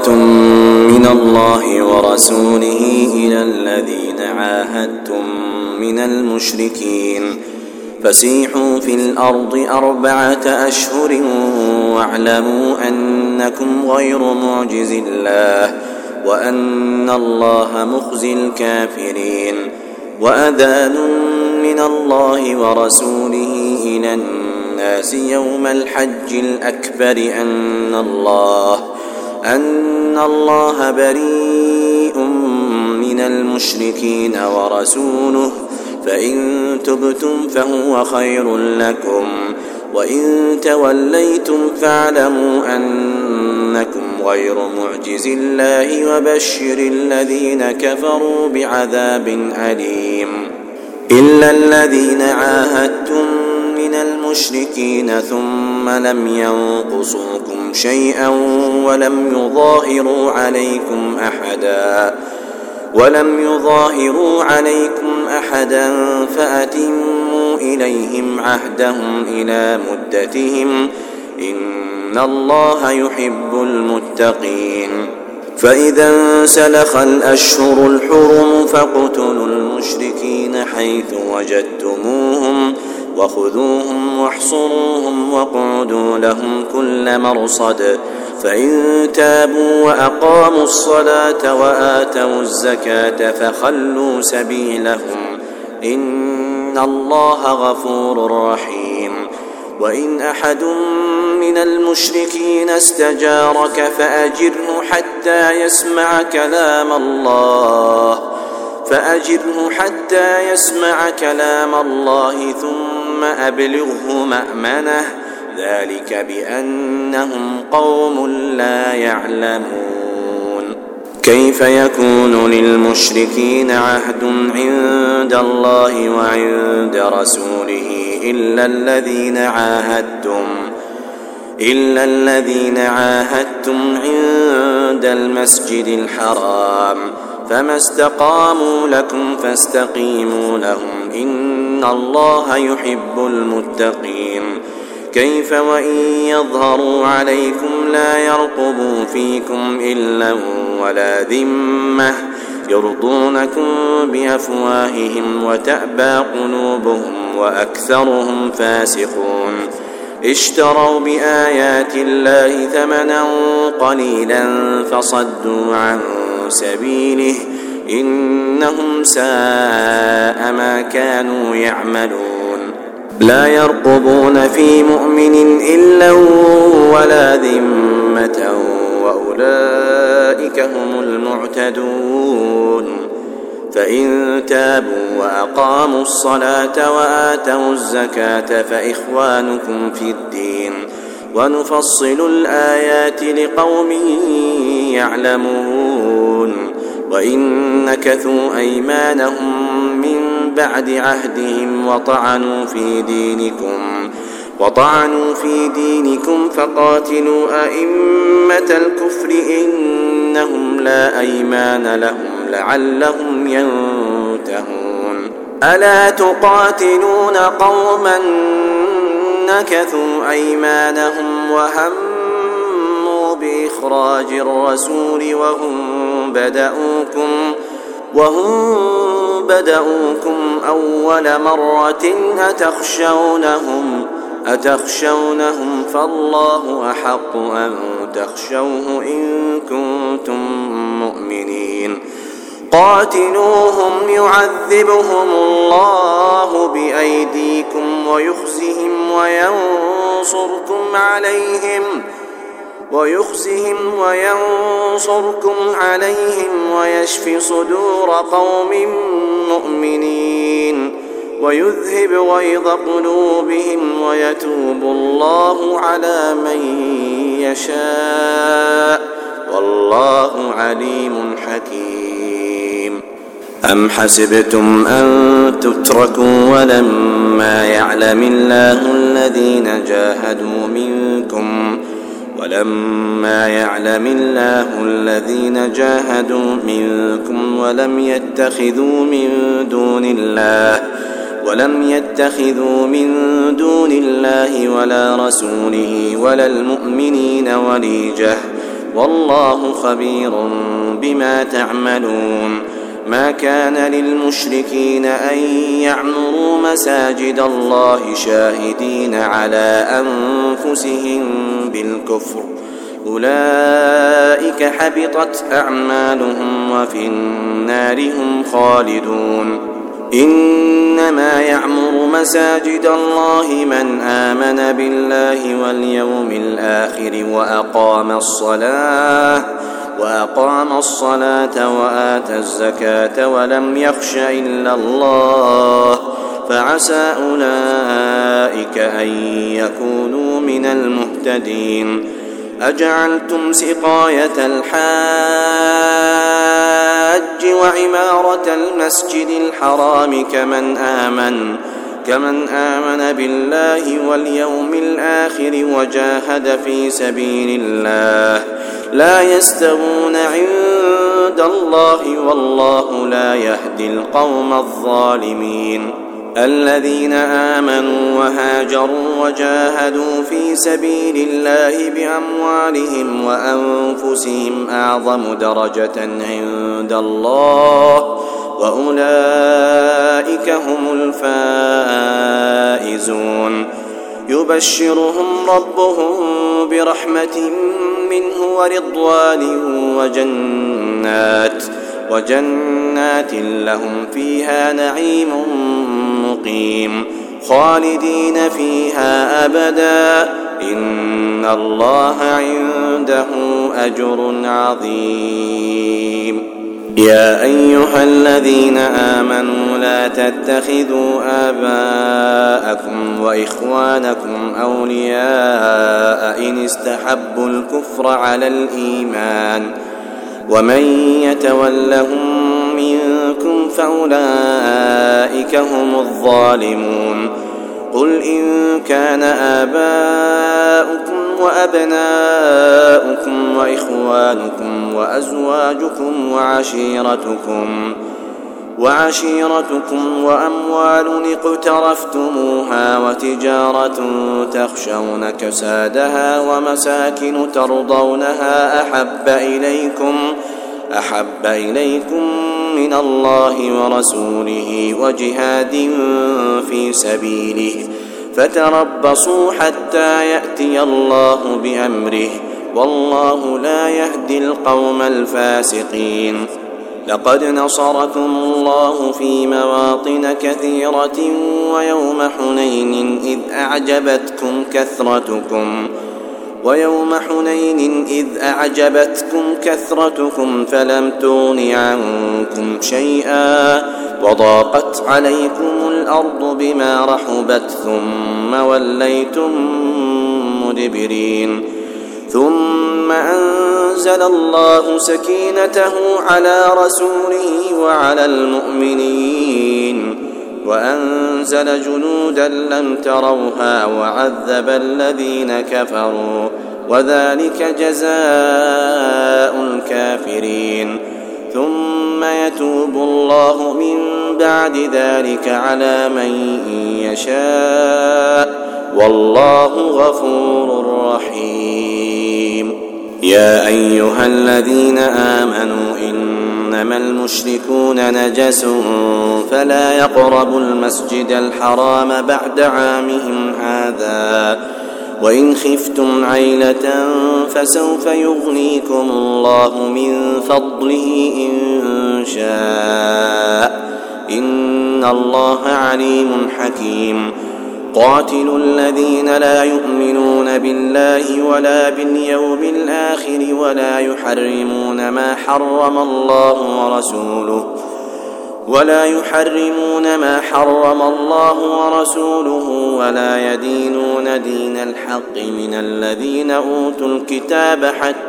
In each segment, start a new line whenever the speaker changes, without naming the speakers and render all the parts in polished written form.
من الله ورسوله إلى الذين عاهدتم من المشركين فسيحوا في الأرض 4 أشهر واعلموا أنكم غير معجز الله وأن الله مخزي الكافرين. وأذان من الله ورسوله إلى الناس يوم الحج الأكبر أن الله بريء من المشركين ورسوله فإن تبتم فهو خير لكم وإن توليتم فاعلموا أنكم غير معجز الله وبشر الذين كفروا بعذاب أليم. إلا الذين عاهدتم من المشركين ثم لم ينقصوكم شيئا ولم يظاهروا عليكم أحدا فأتموا إليهم عهدهم إلى مدتهم إن الله يحب المتقين. فإذا انسلخ الأشهر الحرم فاقتلوا المشركين حيث وجدتموهم وخذوهم واحصروهم واقعدوا لهم كل مرصد فإن تابوا وأقاموا الصلاة وآتوا الزكاة فخلوا سبيلهم إن الله غفور رحيم. وإن أحد من المشركين استجارك فأجره حتى يسمع كلام الله ثم أبلغه مأمنه ذلك بأنهم قوم لا يعلمون. كيف يكون للمشركين عهد عند الله وعند رسوله إلا الذين عاهدتم عند المسجد الحرام فما استقاموا لكم فاستقيموا لهم إن الله يحب المتقين. كيف وإن يظهروا عليكم لا يرقبوا فيكم إلا ولا ذمة يرضونكم بأفواههم وتأبى قلوبهم وأكثرهم فاسقون. اشتروا بآيات الله ثمنا قليلا فصدوا عن سبيله إنهم ساء ما كانوا يعملون. لا يرقبون في مؤمن إلا ولا ذمة وأولئك هم المعتدون. فإن تابوا وأقاموا الصلاة وآتوا الزكاة فإخوانكم في الدين ونفصل الآيات لقوم يعلمون. وإن نكثوا أيمانهم من بعد عهدهم وطعنوا في دينكم فقاتلوا أئمة الكفر إنهم لا أيمان لهم لعلهم ينتهون. ألا تقاتلون قوما نكثوا أيمانهم وهموا بإخراج الرسول وهم بدأوكم أول مرة أتخشونهم فالله أحق أن تخشوه إن كنتم مؤمنين. قاتلوهم يعذبهم الله بأيديكم ويخزهم وينصركم عليهم ويشف صدور قوم مؤمنين ويذهب غيظ قلوبهم ويتوب الله على من يشاء والله عليم حكيم. أم حسبتم أن تتركوا ولما يعلم الله الذين جاهدوا منكم ولم يتخذوا من دون الله ولا رسوله ولا المؤمنين وليجة والله خبير بما تعملون. ما كان للمشركين أن يعمروا مساجد الله شاهدين على أنفسهم بالكفر، أولئك حبطت أعمالهم وفي النار هم خالدون. إنما يعمر مساجد الله من آمن بالله واليوم الآخر وأقام الصلاة وآتى الزكاة ولم يخش إلا الله، فعسى أولئك أن يكونوا من المهتدين. أجعلتم سقاية الحاج وعمارة المسجد الحرام كمن آمن بالله واليوم الآخر وجاهد في سبيل الله لا يستوون عند الله، والله لا يهدي القوم الظالمين. الذين آمنوا وهاجروا وجاهدوا في سبيل الله بأموالهم وأنفسهم أعظم درجة عند الله، وأولئك هم الفائزون. يبشرهم ربهم برحمة منه ورضوان وجنات لهم فيها نعيم مقيم خالدين فيها أبدا، إن الله عنده أجر عظيم. يا أيها الذين آمنوا لا تتخذوا آباءكم وإخوانكم أولياء إن استحبوا الكفر على الإيمان، ومن يتولهم منكم فأولئك هم الظالمون. قل إن كان آباؤكم وأبناؤكم وإخوانكم وأزواجكم وعشيرتكم وأموال اقترفتموها وتجارة تخشون كسادها ومساكن ترضونها أحب إليكم من الله ورسوله وجهاد في سبيله فتربصوا حتى يأتي الله بأمره، والله لا يهدي القوم الفاسقين. لقد نصركم الله في مواطن كثيرة ويوم حنين إذ أعجبتكم كثرتكم فلم تغن عنكم شيئا وضاقت عليكم الأرض بما رحبت ثم وليتم مدبرين. ثم أنزل الله سكينته على رسوله وعلى المؤمنين وأنزل جنودا لم تروها وعذب الذين كفروا، وذلك جزاء الكافرين. ثم يتوب الله من بعد ذلك على من يشاء، والله غفور رحيم. يا أيها الذين آمنوا إنما المشركون نجس فلا يقربوا المسجد الحرام بعد عامهم هذا، وإن خفتم عيلة فسوف يغنيكم الله من فضله إن شاء، إن الله عليم حكيم. قاتلوا الذين لا يؤمنون بالله ولا باليوم الآخر ولا يحرمون ما حرم الله ورسوله ولا يدينون دين الحق من الذين أوتوا الكتاب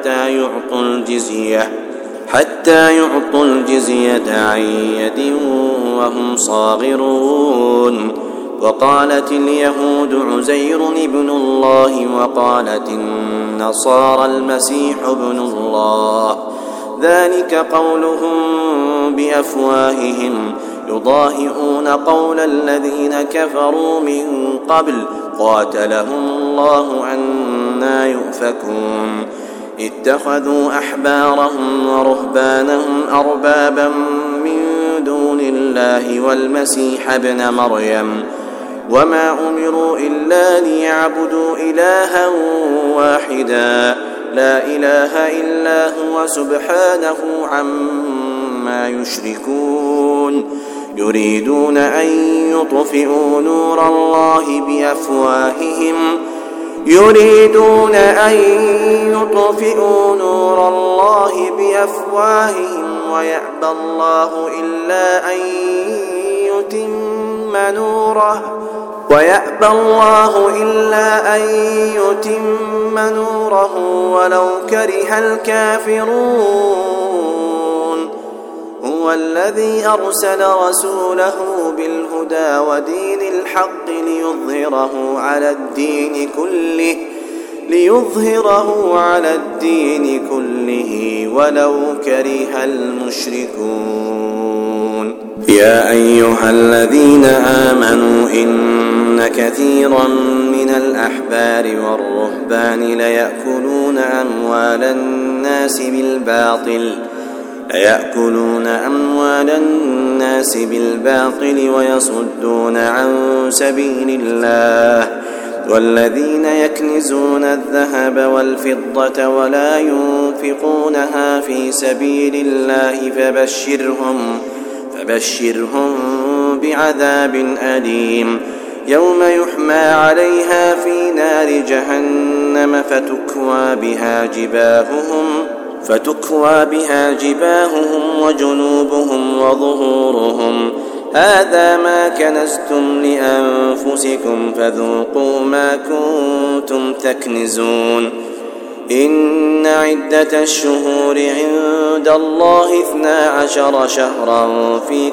حتى يعطوا الجزية عن يد وهم صاغرون. وقالت اليهود عزير ابن الله وقالت النصارى المسيح ابن الله، ذلك قولهم بأفواههم يضاهئون قول الذين كفروا من قبل قاتلهم الله أنى يؤفكون. اتخذوا أحبارهم ورهبانهم أربابا من دون الله والمسيح ابن مريم وما أمروا إلا ليعبدوا إلها واحدا لا إله إلا هو سبحانه عما يشركون يريدون أن يطفئوا نور الله بأفواههم ويأبى الله إلا أن يتم نوره ولو كره الكافرون هو الذي أرسل رسوله بالهدى ودين الحق ليظهره على الدين كله ولو كره المشركون يا أيها الذين آمنوا إن كثيرا من الأحبار والرهبان ليأكلون أموال الناس بالباطل ويصدون عن سبيل الله والذين يكنزون الذهب والفضة ولا ينفقونها في سبيل الله فبشرهم بعذاب أليم يوم يحمى عليها في نار جهنم فتكوى بها جباههم وجنوبهم وظهورهم هذا ما كنزتم لأنفسكم فذوقوا ما كنتم تكنزون إن عدة الشهور عند الله 12 شهرا في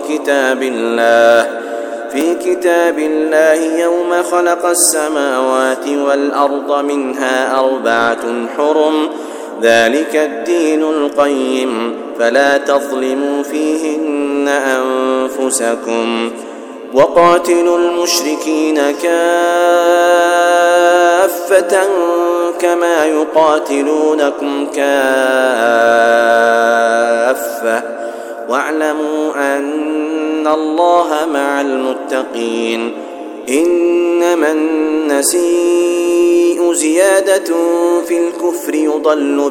كتاب الله يوم خلق السماوات والأرض منها 4 حرم ذلك الدين القيم فلا تظلموا فيهن أنفسكم وقاتلوا المشركين كافة كما يقاتلونكم كافة واعلموا أن الله مع المتقين إنما النسيء زيادة في الكفر يضل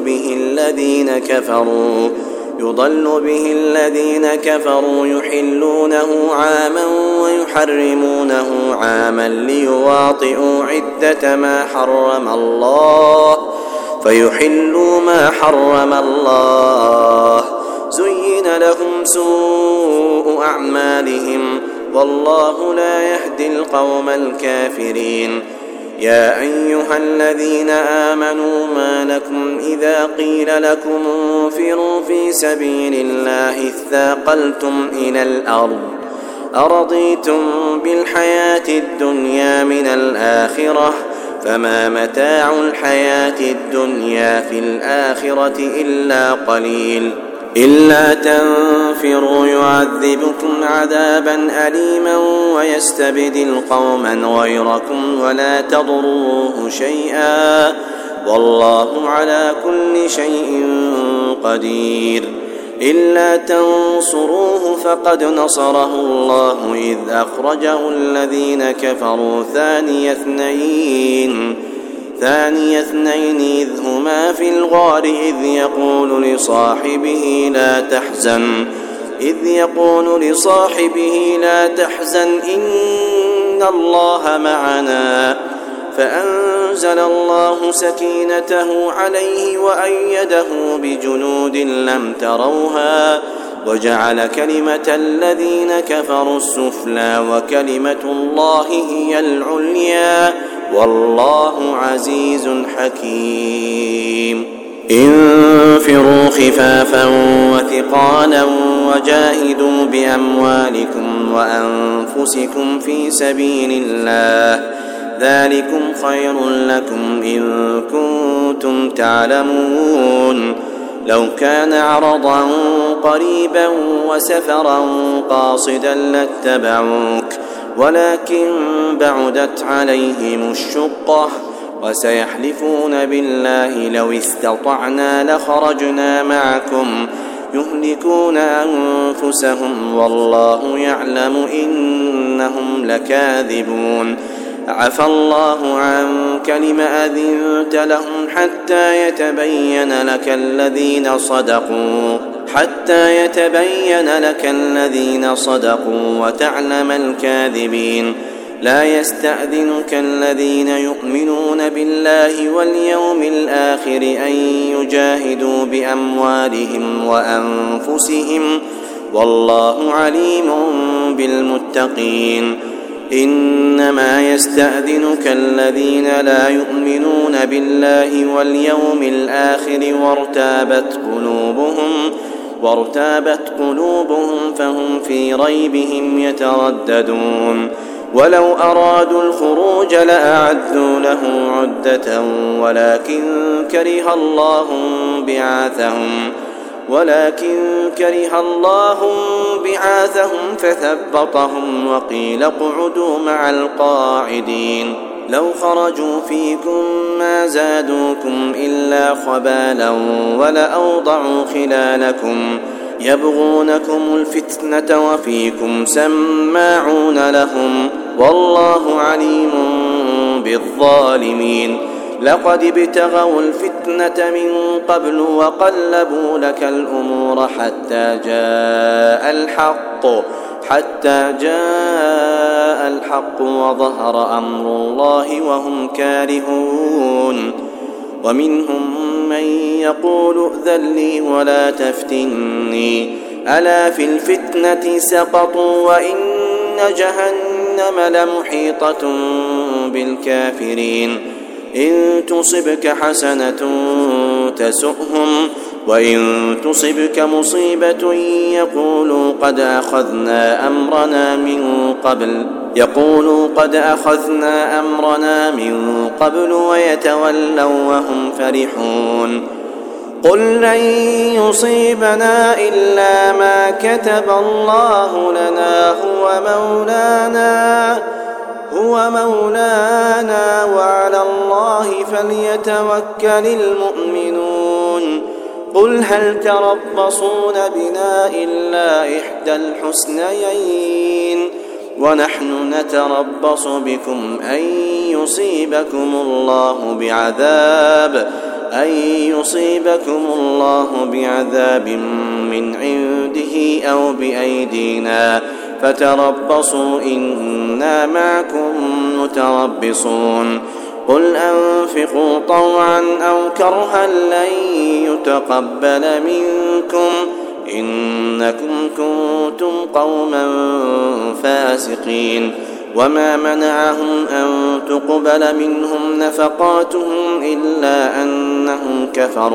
به الذين كفروا يحلونه عاما ويحرمونه عاما ليواطئوا عدة ما حرم الله فيحلوا ما حرم الله زين لهم سوء أعمالهم والله لا يهدي القوم الكافرين يا أيها الذين آمنوا ما لكم إذا قيل لكم انفروا في سبيل الله اثاقلتم إلى الأرض أرضيتم بالحياة الدنيا من الآخرة فما متاع الحياة الدنيا في الآخرة إلا قليل إلا تنفروا يعذبكم عذابا أليما ويستبدل قوما غيركم ولا تضروه شيئا والله على كل شيء قدير إلا تنصروه فقد نصره الله إذ أخرجه الذين كفروا ثاني اثنين إذ هما في الغار إذ يقول لصاحبه لا تحزن إن الله معنا فأنزل الله سكينته عليه وأيده بجنود لم تروها وجعل كلمة الذين كفروا السفلى وكلمة الله هي العليا والله عزيز حكيم انفروا خفافا وثقالا وجاهدوا بأموالكم وأنفسكم في سبيل الله ذلكم خير لكم إن كنتم تعلمون لو كان عرضا قريبا وسفرا قاصدا لاتبعوك ولكن بعدت عليهم الشقة وسيحلفون ويحلفون بالله لو استطعنا لخرجنا معكم يهلكون أنفسهم والله يعلم إنهم لكاذبون. عفى الله عنك لم أذنت لهم حتى يتبين لك الذين صدقوا وتعلم الكاذبين. لا يستأذنك الذين يؤمنون بالله واليوم الآخر أن يجاهدوا بأموالهم وأنفسهم والله عليم بالمتقين. إنما يستأذنك الذين لا يؤمنون بالله واليوم الآخر وارتابت قلوبهم فهم في ريبهم يترددون. ولو أرادوا الخروج لأعدوا له عدة ولكن كره الله بعاثهم فثبطهم وقيل اقعدوا مع القاعدين. لو خرجوا فيكم ما زادوكم إلا خبالا ولأوضعوا خلالكم يبغونكم الفتنة وفيكم سماعون لهم والله عليم بالظالمين. لقد ابتغوا الفتنة من قبل وقلبوا لك الأمور حتى جاء الحق وظهر أمر الله وهم كارهون. ومنهم من يقول ائذن لي ولا تفتني ألا في الفتنة سقطوا وإن جهنم لمحيطة بالكافرين. إن تصبك حسنة تسؤهم وإن تصبك مصيبة يقولوا قد أخذنا أمرنا من قبل ويتولوا وهم فرحون. قل لن يصيبنا إلا ما كتب الله لنا هو مولانا وعلى الله فليتوكل المؤمنون. قل هل تربصون بنا إلا إحدى الحسنيين ونحن نتربص بكم أن يصيبكم الله بعذاب من عنده أو بأيدينا فتربصوا إنا معكم متربصون. قل أنفقوا طوعا أو كرها لن يتقبل منكم إنكم كنتم قوما فاسقين. وما منعهم أن تقبل منهم نفقاتهم إلا أنهم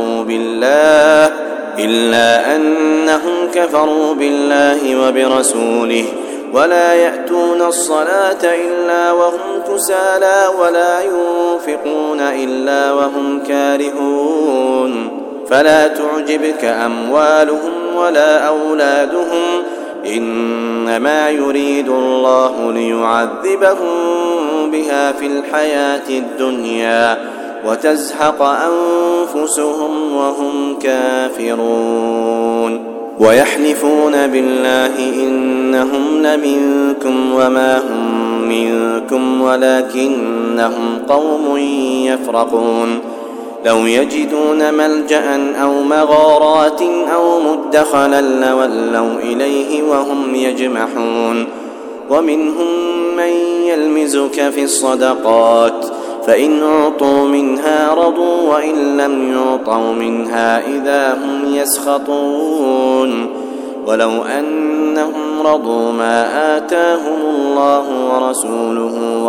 كفروا بالله وبرسوله ولا يأتون الصلاة إلا وهم كسالى ولا ينفقون إلا وهم كارهون. فلا تعجبك أموالهم ولا أولادهم إنما يريد الله ليعذبهم بها في الحياة الدنيا وتزهق أنفسهم وهم كافرون. ويحلفون بالله إنهم لمنكم وما هم منكم ولكنهم قوم يفرقون. لو يجدون ملجأ أو مغارات أو مدخلا لولوا إليه وهم يجمحون. ومنهم من يلمزك في الصدقات فإن أعطوا منها رضوا وإن لم يعطوا منها إذا هم يسخطون. ولو أنهم رضوا ما آتاهم الله ورسوله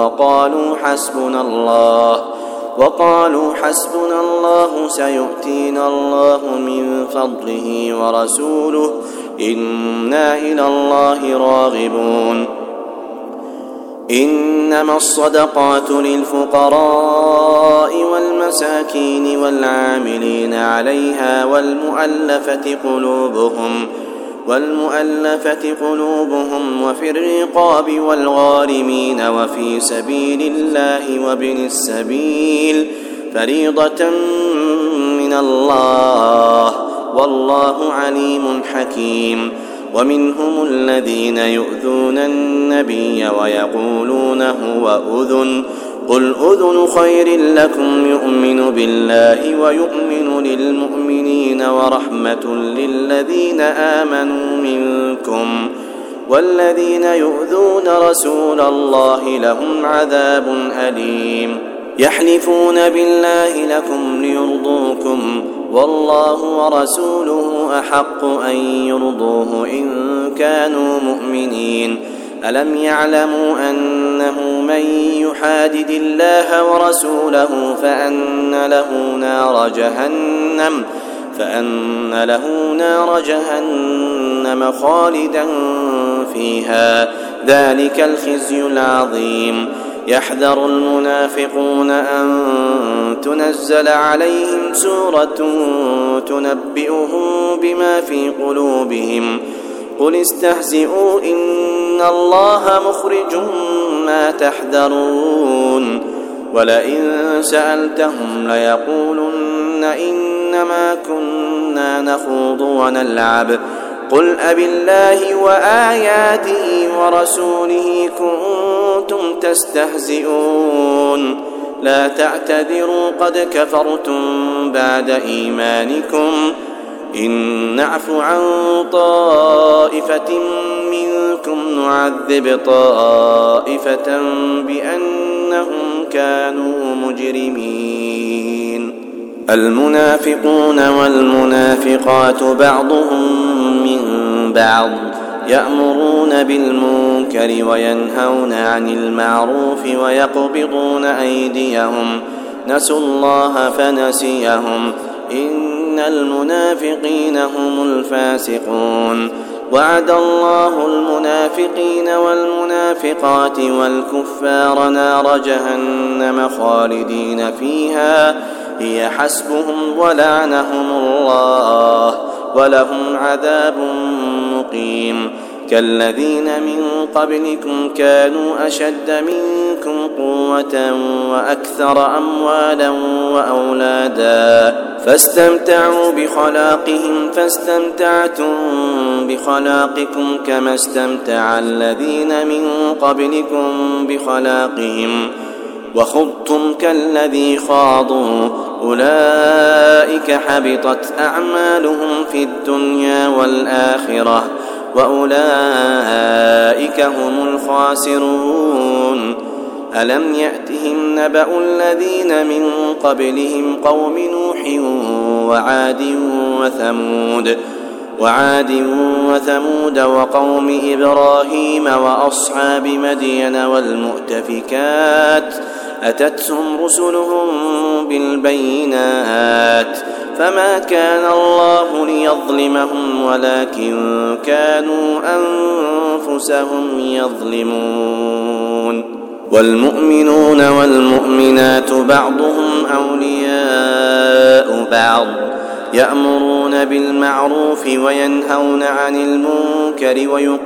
وقالوا حسبنا الله سيؤتينا الله من فضله ورسوله إنا إلى الله راغبون. إنما الصدقات للفقراء والمساكين والعاملين عليها والمؤلفة قلوبهم وفي الرقاب والغارمين وفي سبيل الله وابن السبيل فريضة من الله والله عليم حكيم. ومنهم الذين يؤذون النبي ويقولون هو أذن قل أذن خير لكم يؤمن بالله ويؤمن للمؤمنين ورحمة للذين آمنوا منكم والذين يؤذون رسول الله لهم عذاب أليم. يحلفون بالله لكم ليرضوكم والله ورسوله أحق أن يرضوه إن كانوا مؤمنين. ألم يعلموا أنه من يحادد الله ورسوله فأن له نار جهنم خالدا فيها ذلك الخزي العظيم. يحذر المنافقون أن تنزل عليهم سورة تنبئهم بما في قلوبهم قل استهزئوا إن الله مخرج ما تحذرون ولئن سألتهم ليقولن إنما كنا نخوض ونلعب قل أبالله وآياته ورسوله كنتم تستهزئون لا تعتذروا قد كفرتم بعد إيمانكم إن نعف عن طائفة منكم نعذب طائفة بأنهم كانوا مجرمين. المنافقون والمنافقات بعضهم من بعض يأمرون بالمنكر وينهون عن المعروف ويقبضون أيديهم نسوا الله فنسيهم إن المنافقين هم الفاسقون. وعد الله المنافقين والمنافقات والكفار نار جهنم خالدين فيها هي حسبهم ولعنهم الله ولهم عذاب مقيم. كالذين من قبلكم كانوا أشد منكم قوة وأكثر أموالا وأولادا فاستمتعوا بخلاقهم فاستمتعتم بخلاقكم كما استمتع الذين من قبلكم بخلاقهم وخضتم كالذي خاضوا أولئك حبطت أعمالهم في الدنيا والآخرة وأولئك هم الخاسرون. ألم يأتهم نبأ الذين من قبلهم قوم نوح وعاد وثمود وقوم إبراهيم وأصحاب مدين والمؤتفكات أتتهم رسلهم بالبينات فما كان الله ليظلمهم ولكن كانوا أنفسهم يظلمون. والمؤمنون والمؤمنات بعضهم أولياء بعض يأمرون بالمعروف وينهون عن المنكر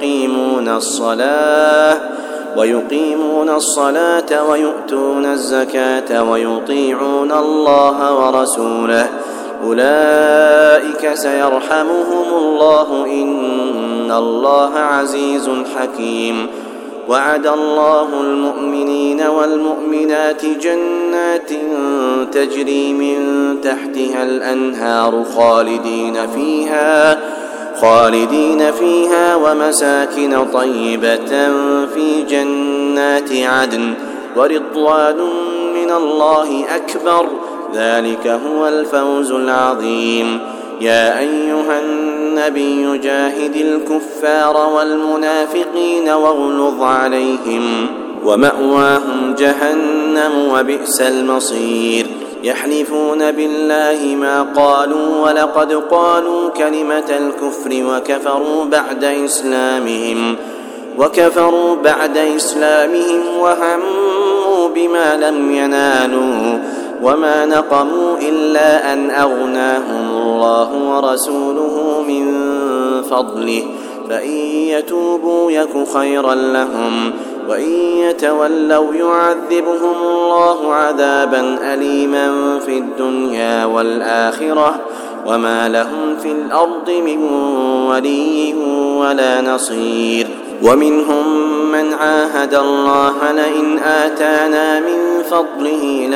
ويقيمون الصلاة ويؤتون الزكاة ويطيعون الله ورسوله أولئك سيرحمهم الله إن الله عزيز حكيم. وعد الله المؤمنين والمؤمنات جنات تجري من تحتها الأنهار خالدين فيها ومساكن طيبة في جنات عدن ورضوان من الله أكبر ذلك هو الفوز العظيم. يا أيها النبي جاهد الكفار والمنافقين واغلظ عليهم ومأواهم جهنم وبئس المصير. يحلفون بالله ما قالوا ولقد قالوا كلمة الكفر وكفروا بعد إسلامهم وهموا بما لم ينالوا وما نقموا إلا أن أغناهم الله ورسوله من فضله فإن يتوبوا يك خيرا لهم وإن يتولوا يعذبهم الله عذابا أليما في الدنيا والآخرة وما لهم في الأرض من ولي ولا نصير. ومنهم من عاهد الله لئن آتانا من فضله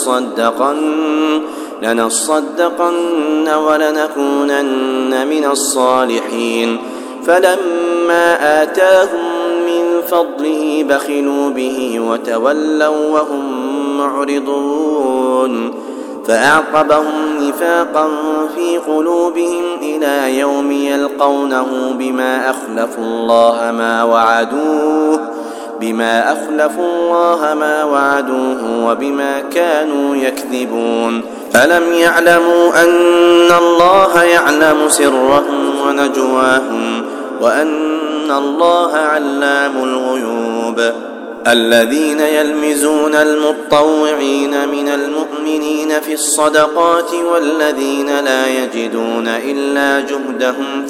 لنصدقن ولنكونن من الصالحين، فلما آتاهم من فضله بخلوا به وتولوا وهم معرضون، فأعقبهم نفاقا في قلوبهم إلى يوم يلقونه بما أخلفوا الله ما وعدوه وبما كانوا يكذبون. ألم يعلموا أن الله يعلم سرهم ونجواهم وأن الله علام الغيوب؟ الذين يلمزون المطوعين من المؤمنين في الصدقات والذين لا يجدون إلا جهدهم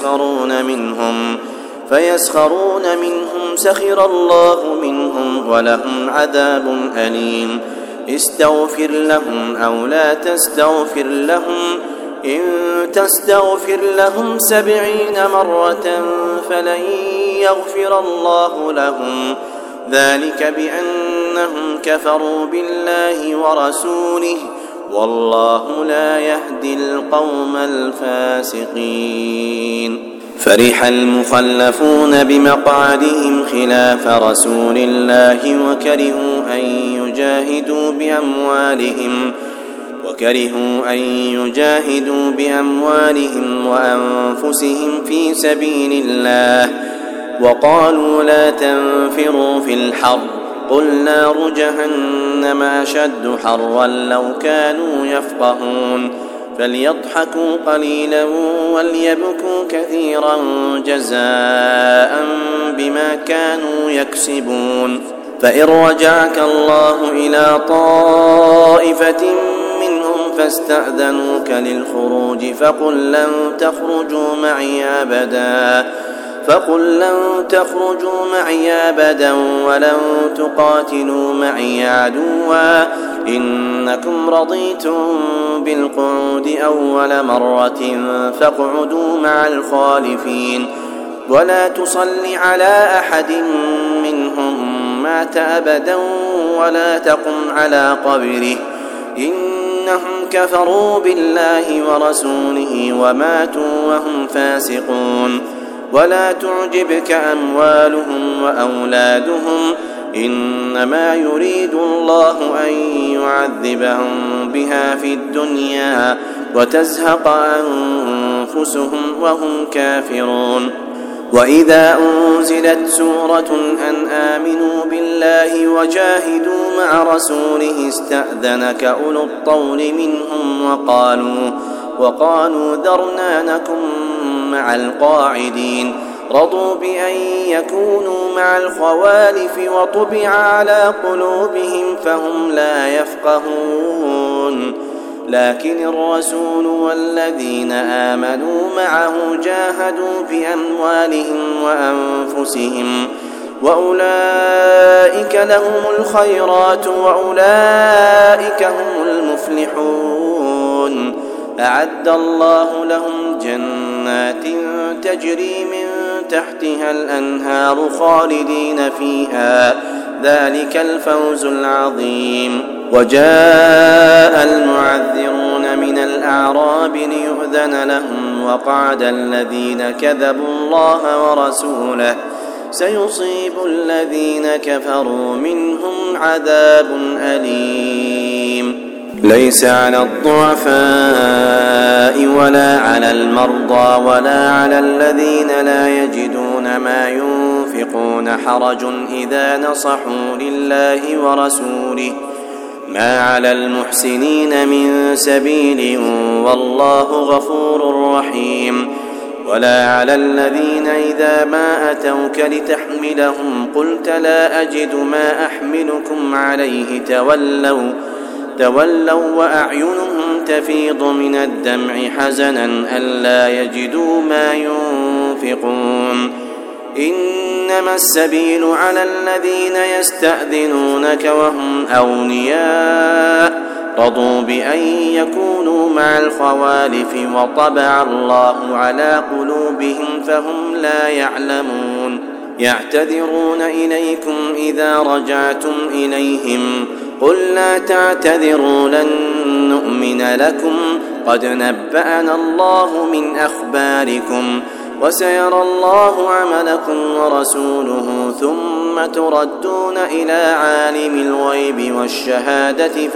فيسخرون منهم سخر الله منهم ولهم عذاب أليم. استغفر لهم أو لا تستغفر لهم، إن تستغفر لهم 70 مرة فلن يغفر الله لهم، ذلك بأنهم كفروا بالله ورسوله والله لا يهدي القوم الفاسقين. فرح المخلفون بمقعدهم خلاف رسول الله وكرهوا أن يجاهدوا بأموالهم وأنفسهم في سبيل الله، وقالوا لا تنفروا في الحر قل نار جهنم أشد حرا لو كانوا يفقهون، فليضحكوا قليلا وليبكوا كثيرا جزاء بما كانوا يكسبون. فإن رجعك الله إلى طائفة منهم فاستأذنوك للخروج فقل لن تخرجوا معي أبدا ولن تقاتلوا معي عدوا، إنكم رضيتم بالقعود أول مرة فاقعدوا مع الخالفين، ولا تصل على أحد منهم مات أبدا ولا تقم على قبره، إنهم كفروا بالله ورسوله وماتوا وهم فاسقون. ولا تعجبك أموالهم وأولادهم، إنما يريد الله أن يعذبهم بها في الدنيا وتزهق أنفسهم وهم كافرون. وإذا أنزلت سورة أن آمنوا بالله وجاهدوا مع رسوله استأذنك أولو الطول منهم وقالوا ذرنا نكن مع القاعدين، رضوا بأن يكونوا مع الخوالف وطبع على قلوبهم فهم لا يفقهون. لكن الرسول والذين آمنوا معه جاهدوا بأموالهم وأنفسهم وأولئك لهم الخيرات وأولئك هم المفلحون. أعد الله لهم جنات تجري من تحتها الأنهار خالدين فيها، ذلك الفوز العظيم. وجاء المعذرون من الأعراب ليؤذن لهم وقعد الذين كذبوا الله ورسوله، سيصيب الذين كفروا منهم عذاب أليم. ليس على الضعفاء ولا على المرضى ولا على الذين لا يجدون ما ينفقون حرج إذا نصحوا لله ورسوله، ما على المحسنين من سبيل والله غفور رحيم. ولا على الذين إذا ما أتوك لتحملهم قلت لا أجد ما أحملكم عليه تولوا وأعينهم تفيض من الدمع حزنا ألا يجدوا ما ينفقون، إنما السبيل على الذين يستأذنونك وهم أغنياء رضوا بأن يكونوا مع الخوالف وطبع الله على قلوبهم فهم لا يعلمون يعتذرون إليكم إذا رجعتم إليهم قل لا تعتذروا لن نؤمن لكم قد نبأنا الله من أخباركم وسيرى الله عملكم ورسوله ثم تردون إلى عالم الغيب والشهادة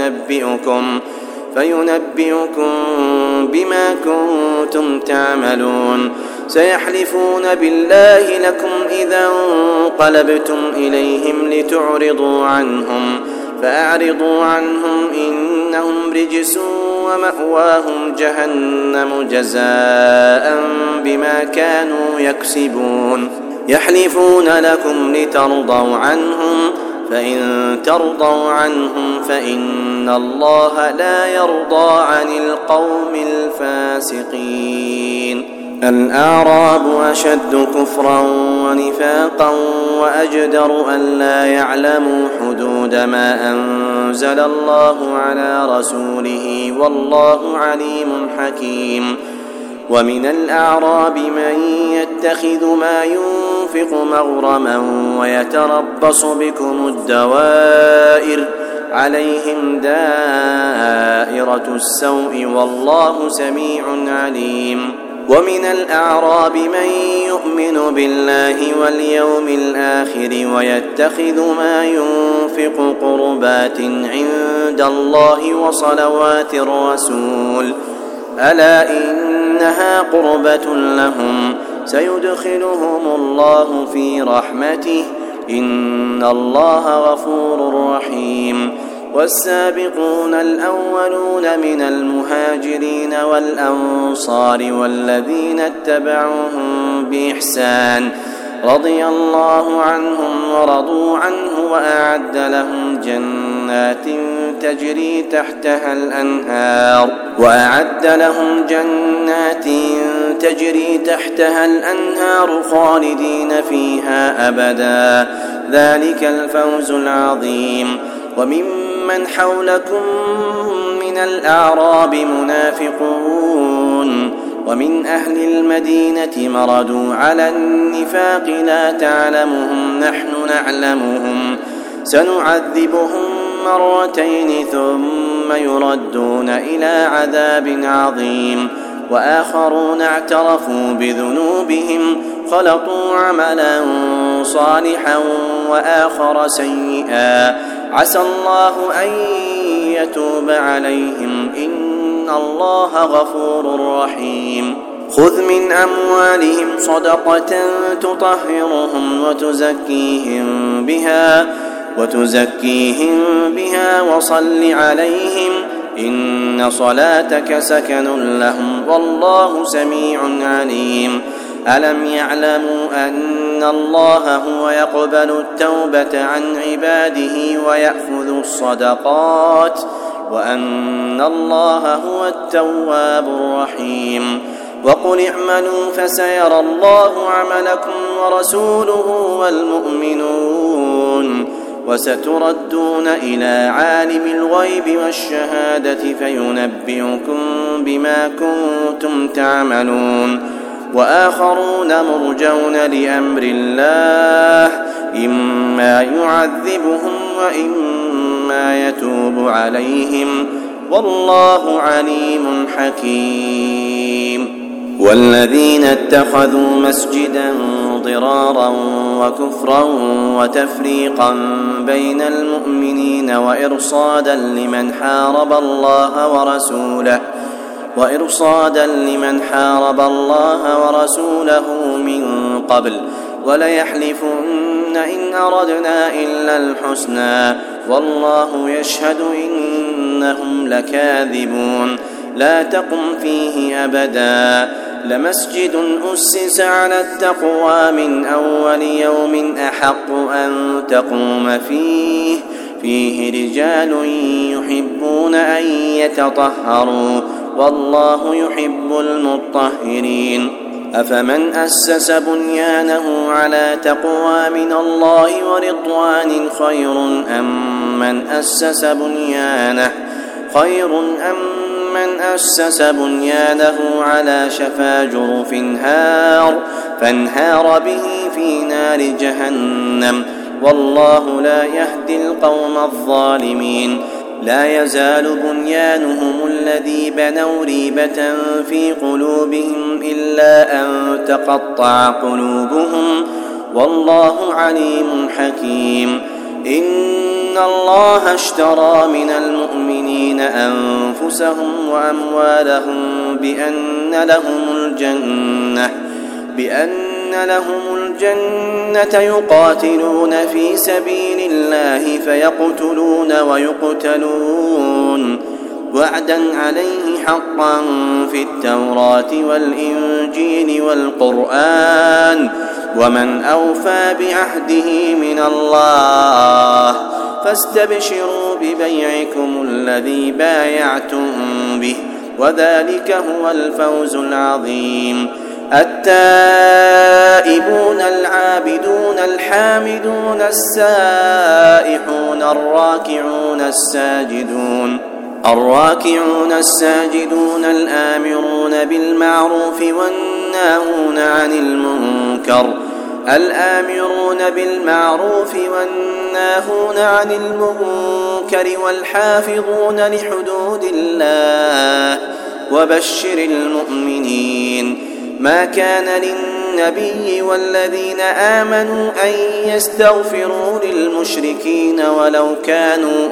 فينبئكم بما كنتم تعملون سيحلفون بالله لكم إذا انقلبتم إليهم لتعرضوا عنهم فأعرضوا عنهم إنهم رجس ومأواهم جهنم جزاء بما كانوا يكسبون يحلفون لكم لترضوا عنهم فإن ترضوا عنهم فإن الله لا يرضى عن القوم الفاسقين الأعراب أشد كفرا ونفاقا وأجدر أن لا يعلموا حدود ما أنزل الله على رسوله والله عليم حكيم ومن الأعراب من يتخذ ما ينفق مغرما ويتربص بكم الدوائر عليهم دائرة السوء والله سميع عليم ومن الأعراب من يؤمن بالله واليوم الآخر ويتخذ ما ينفق قربات عند الله وصلوات الرسول ألا إنها قربة لهم سيدخلهم الله في رحمته إن الله غفور رحيم والسابقون الأولون من المهاجرين والأنصار والذين اتبعوهم بإحسان رضي الله عنهم ورضوا عنه وأعد لهم جنات تجري تحتها الأنهار خالدين فيها أبدا ذلك الفوز العظيم وممن حولكم من الأعراب منافقون ومن أهل المدينة مردوا على النفاق لا تعلمهم نحن نعلمهم سنعذبهم مرتين ثم يردون إلى عذاب عظيم وآخرون اعترفوا بذنوبهم خلطوا عملا صالحا وآخر سيئا عسى الله أن يتوب عليهم إن الله غفور رحيم خذ من أموالهم صدقة تطهرهم وتزكيهم بها وصل عليهم إن صلاتك سكن لهم والله سميع عليم ألم يعلموا أن الله هو يقبل التوبة عن عباده ويأخذ الصدقات وأن الله هو التواب الرحيم وقل اعملوا فسيرى الله عملكم ورسوله والمؤمنون وستردون إلى عالم الغيب والشهادة فينبئكم بما كنتم تعملون وآخرون مرجون لأمر الله إما يعذبهم وإما يتوب عليهم والله عليم حكيم والذين اتخذوا مسجدا ضرارا وكفرا وتفريقا بين المؤمنين وإرصادا لمن حارب الله ورسوله من قبل وليحلفن إن أردنا إلا الحسنى والله يشهد إنهم لكاذبون لا تقم فيه أبدا لمسجد أسس على التقوى من أول يوم أحق أن تقوم فيه رجال يحبون أن يتطهروا والله يحب المطهرين أفمن أسس بنيانه على تقوى من الله ورضوان خير أم من أسس بنيانه على شفا جرف فانهار به في نار جهنم والله لا يهدي القوم الظالمين لا يزال بنيانهم الذي بنوا ريبة في قلوبهم إلا أن تقطع قلوبهم والله عليم حكيم إن الله اشترى من المؤمنين أنفسهم وأموالهم بأن لهم الجنة يقاتلون في سبيل الله فيقتلون ويقتلون وعدا عليه حقا في التوراة والإنجيل والقرآن ومن أوفى بعهده من الله فاستبشروا ببيعكم الذي بايعتم به وذلك هو الفوز العظيم التائبون العابدون الحامدون السائحون الراكعون الساجدون الآمرون بالمعروف والناهون عن المنكر والحافظون لحدود الله وبشر المؤمنين ما كان للنبي والذين آمنوا أن يستغفروا للمشركين ولو كانوا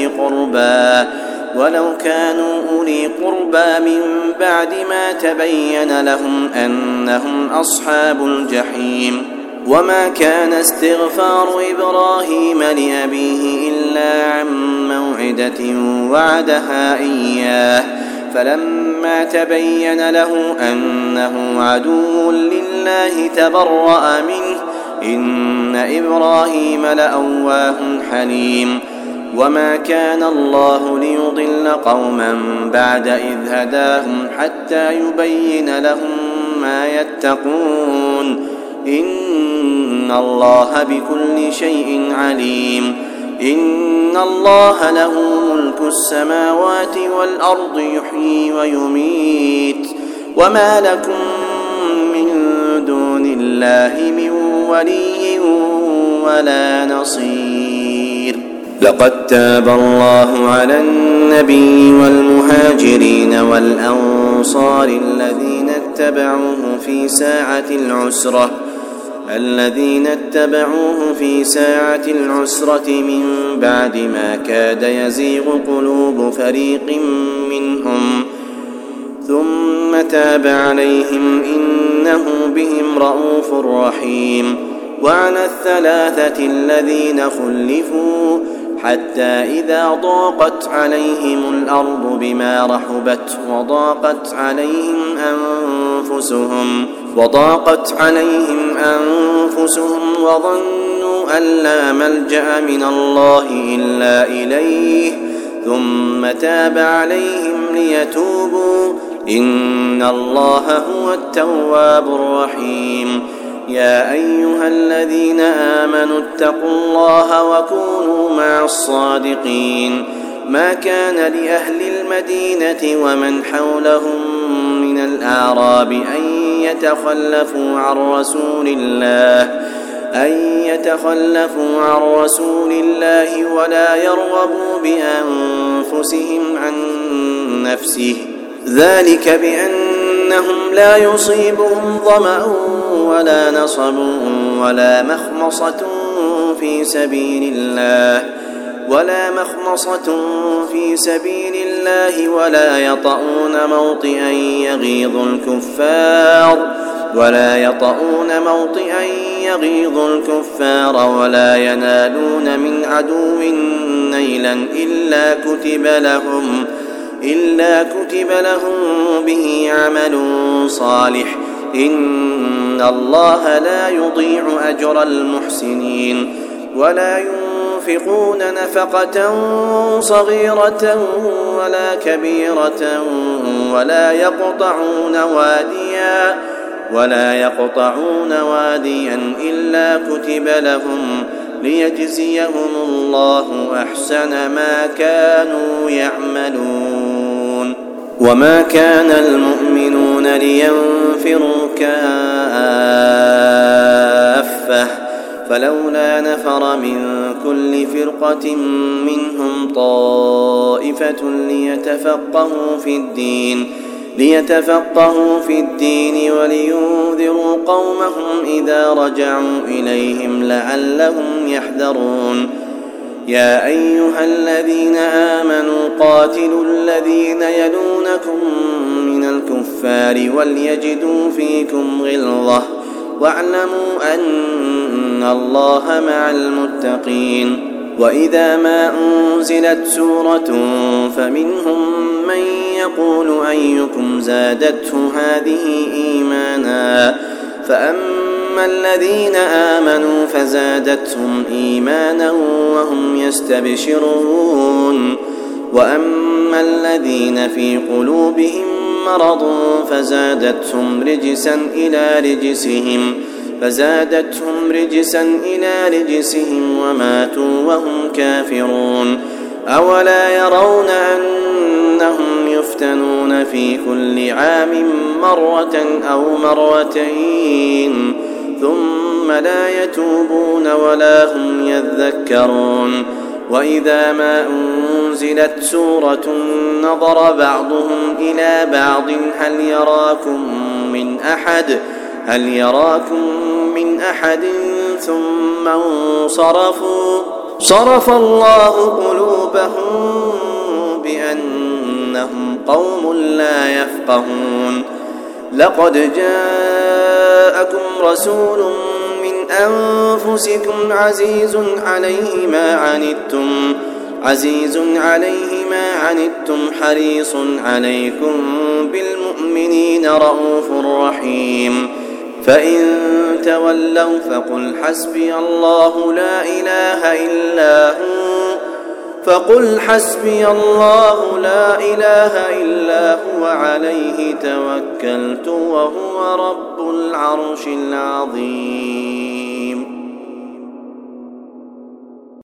أولي قربى من بعد ما تبين لهم أنهم أصحاب الجحيم وما كان استغفار إبراهيم لأبيه إلا عن موعدة وعدها إياه فلما تبين له أنه عدو لله تبرأ منه إن إبراهيم لأواه حليم وما كان الله ليضل قوما بعد إذ هداهم حتى يبين لهم ما يتقون إن الله بكل شيء عليم إن الله له ملك السماوات والأرض يحيي ويميت وما لكم من دون الله من ولي ولا نصير لقد تاب الله على النبي والمهاجرين والأنصار الذين اتبعوه في ساعة العسرة من بعد ما كاد يزيغ قلوب فريق منهم ثم تاب عليهم إنه بهم رءوف رحيم وعلى الثلاثة الذين خلفوا حتى إذا ضاقت عليهم الأرض بما رحبت وضاقت عليهم أنفسهم وظنوا أن لا ملجأ من الله إلا إليه ثم تاب عليهم ليتوبوا إن الله هو التواب الرحيم يا أيها الذين آمنوا اتقوا الله وكونوا مع الصادقين ما كان لأهل المدينة ومن حولهم من الأعراب أن يتخلفوا عن رسول الله ولا يرغبوا بأنفسهم عن نفسه ذلك بأنهم لا يصيبهم ظمأ ولا نصب ولا مخمصة في سبيل الله ولا يطؤون موطئا يغيظ الكفار ولا ينالون من عدو نيلا إلا كتب لهم به عمل صالح إن الله لا يضيع أجر المحسنين ولا ينفقون نفقة صغيرة ولا كبيرة ولا يقطعون ولا يقطعون واديا إلا كتب لهم ليجزيهم الله أحسن ما كانوا يعملون. وما كان المؤمنون لينفروا كافة فلولا نفر من كل فرقة منهم طائفة ليتفقهوا في الدين ولينذروا قومهم إذا رجعوا إليهم لعلهم يحذرون. يا أيها الذين آمنوا قاتلوا الذين يلونكم من الكفار وليجدوا فيكم غلظة واعلموا أن الله مع المتقين. وإذا ما أنزلت سورة فمنهم من يقول أيكم زادته هذه إيمانا فأما الذين آمنوا فزادتهم إيمانا وهم يستبشرون وأما الذين في قلوبهم مرض فزادتهم رجسا إلى رجسهم وماتوا وهم كافرون. أولا يرون أنهم يفتنون في كل عام مرة أو مرتين ثم لا يتوبون ولا هم يذكرون. وإذا ما أنزلت سورة نظر بعضهم إلى بعض هل يراكم من أحد ثم انصرفوا صرف الله قلوبهم بأنهم قوم لا يفقهون. لقد جاءكم رسول من أنفسكم عزيز عليه ما عنتم حريص عليكم بالمؤمنين رؤوف رحيم. فإن تولوا فقل حسبي الله لا إله إلا هو عليه توكلت وهو رب العرش العظيم.